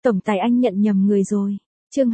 Tổng tài anh nhận nhầm người rồi. Chương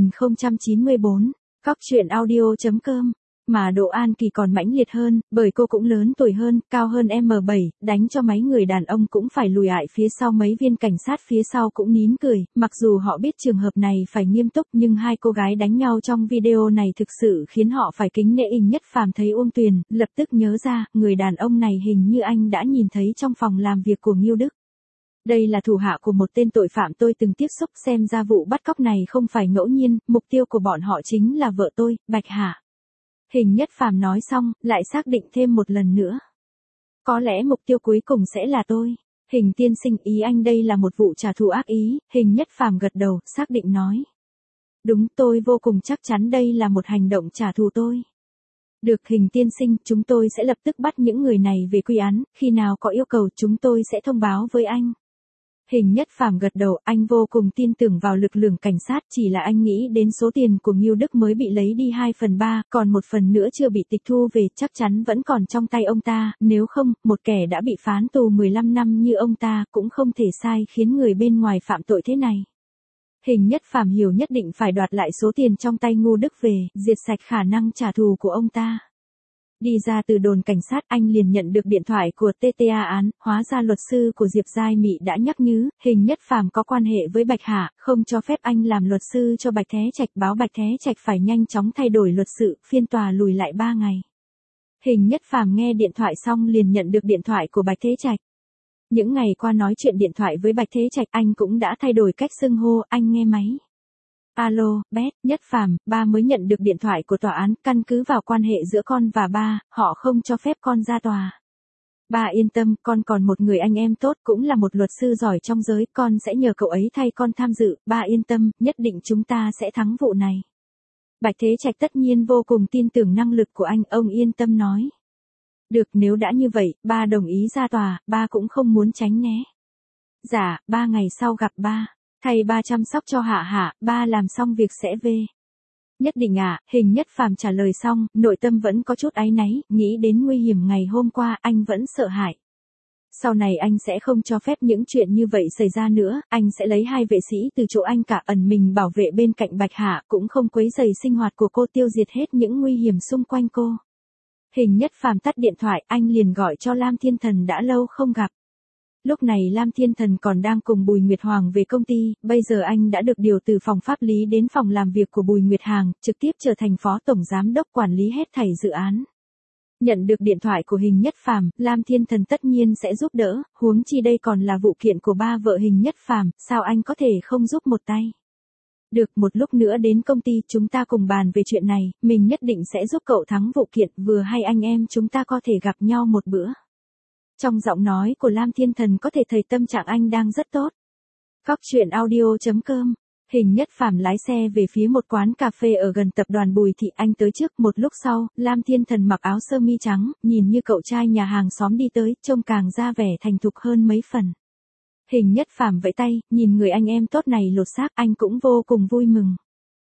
2094, Cóc truyện audio.com. Mà Đỗ An Kỳ còn mãnh liệt hơn, bởi cô cũng lớn tuổi hơn, cao hơn M7, đánh cho mấy người đàn ông cũng phải lùi lại phía sau, mấy viên cảnh sát phía sau cũng nín cười, mặc dù họ biết trường hợp này phải nghiêm túc, nhưng hai cô gái đánh nhau trong video này thực sự khiến họ phải kính nể. Nhất Phàm thấy Uông Tuyền, lập tức nhớ ra, người đàn ông này hình như anh đã nhìn thấy trong phòng làm việc của Ngưu Đức. Đây là thủ hạ của một tên tội phạm tôi từng tiếp xúc, xem ra vụ bắt cóc này không phải ngẫu nhiên, mục tiêu của bọn họ chính là vợ tôi, Bạch Hạ. Hình Nhất Phàm nói xong, lại xác định thêm một lần nữa. Có lẽ mục tiêu cuối cùng sẽ là tôi. Hình tiên sinh, ý anh đây là một vụ trả thù ác ý. Hình Nhất Phàm gật đầu, xác định nói. Đúng, tôi vô cùng chắc chắn đây là một hành động trả thù tôi. Được, Hình tiên sinh, chúng tôi sẽ lập tức bắt những người này về quy án, khi nào có yêu cầu chúng tôi sẽ thông báo với anh. Hình Nhất Phàm gật đầu, anh vô cùng tin tưởng vào lực lượng cảnh sát, chỉ là anh nghĩ đến số tiền của Ngưu Đức mới bị lấy đi 2/3, còn 1/4 nữa chưa bị tịch thu về, chắc chắn vẫn còn trong tay ông ta, nếu không, một kẻ đã bị phán tù 15 năm như ông ta cũng không thể sai khiến người bên ngoài phạm tội thế này. Hình Nhất Phàm hiểu nhất định phải đoạt lại số tiền trong tay Ngưu Đức về, diệt sạch khả năng trả thù của ông ta. Đi ra từ đồn cảnh sát, anh liền nhận được điện thoại của TTA án, hóa ra luật sư của Diệp Giai Mị đã nhắc nhứ, Hình Nhất Phàm có quan hệ với Bạch Hạ, không cho phép anh làm luật sư cho Bạch Thế Trạch, báo Bạch Thế Trạch phải nhanh chóng thay đổi luật sự, phiên tòa lùi lại 3 ngày. Hình Nhất Phàm nghe điện thoại xong liền nhận được điện thoại của Bạch Thế Trạch. Những ngày qua nói chuyện điện thoại với Bạch Thế Trạch, anh cũng đã thay đổi cách xưng hô, anh nghe máy. Alo, Bét, Nhất Phàm, ba mới nhận được điện thoại của tòa án, căn cứ vào quan hệ giữa con và ba, họ không cho phép con ra tòa. Ba yên tâm, con còn một người anh em tốt, cũng là một luật sư giỏi trong giới, con sẽ nhờ cậu ấy thay con tham dự, ba yên tâm, nhất định chúng ta sẽ thắng vụ này. Bạch Thế Trạch tất nhiên vô cùng tin tưởng năng lực của anh, ông yên tâm nói. Được, nếu đã như vậy, ba đồng ý ra tòa, ba cũng không muốn tránh né. Dạ, 3 ngày sau gặp ba. Thầy ba chăm sóc cho Hạ Hạ, ba làm xong việc sẽ về. Nhất định ạ, Hình Nhất Phàm trả lời xong, nội tâm vẫn có chút áy náy, nghĩ đến nguy hiểm ngày hôm qua, anh vẫn sợ hãi. Sau này anh sẽ không cho phép những chuyện như vậy xảy ra nữa, anh sẽ lấy 2 vệ sĩ từ chỗ anh cả, ẩn mình bảo vệ bên cạnh Bạch Hạ, cũng không quấy rầy sinh hoạt của cô, tiêu diệt hết những nguy hiểm xung quanh cô. Hình Nhất Phàm tắt điện thoại, anh liền gọi cho Lam Thiên Thần đã lâu không gặp. Lúc này Lam Thiên Thần còn đang cùng Bùi Nguyệt Hoàng về công ty, bây giờ anh đã được điều từ phòng pháp lý đến phòng làm việc của Bùi Nguyệt Hàng, trực tiếp trở thành phó tổng giám đốc quản lý hết thảy dự án. Nhận được điện thoại của Hình Nhất Phàm, Lam Thiên Thần tất nhiên sẽ giúp đỡ, huống chi đây còn là vụ kiện của ba vợ Hình Nhất Phàm, sao anh có thể không giúp một tay. Được, một lúc nữa đến công ty chúng ta cùng bàn về chuyện này, mình nhất định sẽ giúp cậu thắng vụ kiện, vừa hay anh em chúng ta có thể gặp nhau một bữa. Trong giọng nói của Lam Thiên Thần có thể thấy tâm trạng anh đang rất tốt. Cóc truyện audio.com. Hình Nhất Phàm lái xe về phía một quán cà phê ở gần tập đoàn Bùi Thị, anh tới trước, một lúc sau, Lam Thiên Thần mặc áo sơ mi trắng, nhìn như cậu trai nhà hàng xóm đi tới, trông càng ra vẻ thành thục hơn mấy phần. Hình Nhất Phàm vẫy tay, nhìn người anh em tốt này lột xác, anh cũng vô cùng vui mừng.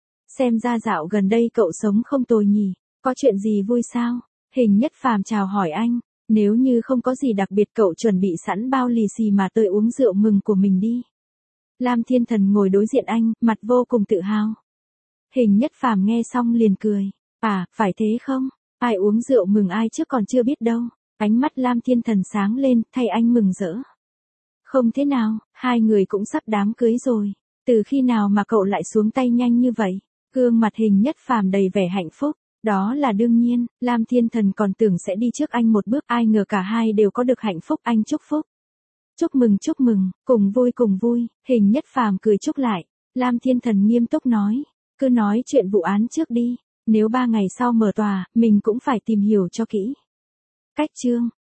Xem ra dạo gần đây cậu sống không tồi nhỉ, có chuyện gì vui sao? Hình Nhất Phàm chào hỏi anh. Nếu như không có gì đặc biệt cậu chuẩn bị sẵn bao lì xì mà tôi uống rượu mừng của mình đi. Lam Thiên Thần ngồi đối diện anh, mặt vô cùng tự hào. Hình Nhất Phàm nghe xong liền cười. À, phải thế không? Ai uống rượu mừng ai chứ còn chưa biết đâu. Ánh mắt Lam Thiên Thần sáng lên, thay anh mừng rỡ. Không thế nào, hai người cũng sắp đám cưới rồi. Từ khi nào mà cậu lại xuống tay nhanh như vậy? Gương mặt Hình Nhất Phàm đầy vẻ hạnh phúc. Đó là đương nhiên, Lam Thiên Thần còn tưởng sẽ đi trước anh một bước, ai ngờ cả hai đều có được hạnh phúc, anh chúc phúc. Chúc mừng, cùng vui, Hình Nhất Phàm cười chúc lại. Lam Thiên Thần nghiêm túc nói, cứ nói chuyện vụ án trước đi, nếu 3 ngày sau mở tòa, mình cũng phải tìm hiểu cho kỹ. Cách chương